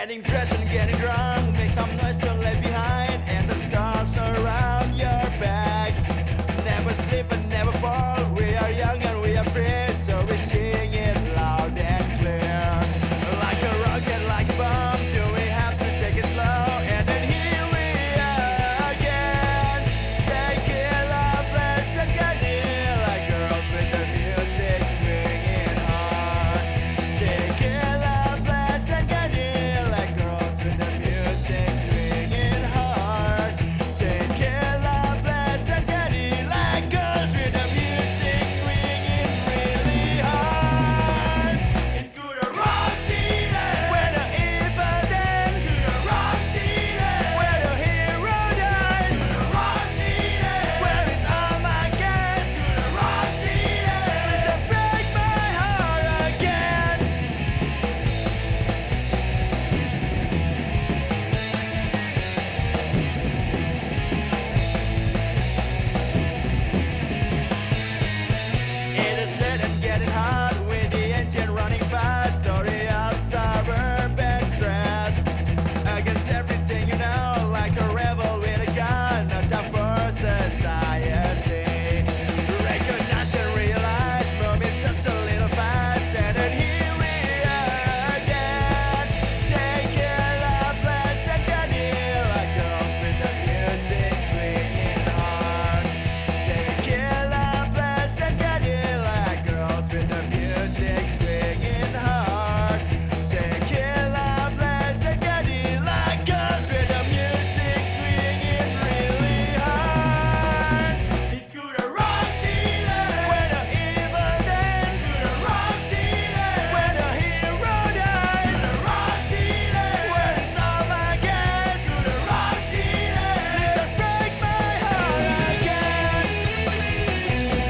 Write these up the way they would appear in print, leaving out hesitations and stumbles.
Getting dressed and getting drunk, make some noise to leave behind, and the scars around your back. Never sleep and never fall. We are young and we are free, so we sing it loud and clear. Like a rocket, like a bomb, do we have to take it slow? And then here we are again. Take it love, bless and get it like girls with the music swinging hard. Take it love, bless and get it like girls with the music swinging hard. Take it love, bless and get it like girls with the music swinging really hard. Into the rock city, where the evil dance. To the rock city, where the hero dies. To the rock city, where it's all my gas. To the rock city, please don't break my heart again. It is late and getting hot with the engine running fast. Story of suburban trash. Against everything you know, like a rebel with a gun. No time for society. Recognize and realize, moving just a little fast. And then here we are again. Take it love, bless and get it like girls with the music swinging hard. Take it love, bless and get it like girls with the music swinging hard. Take it love, bless and get it like girls with the music swinging really hard. Into the rock city, where the evil dance. To the rock city, where the hero dies. To the rock city, where it's all my gas. To the rock city, please don't break my heart again.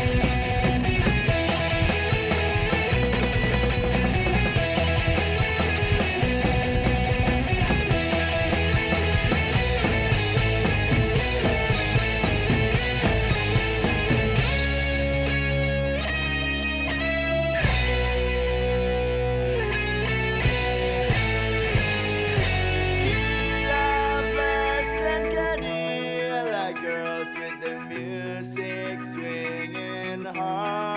Love, bless and get it like girls with the music swinging hard.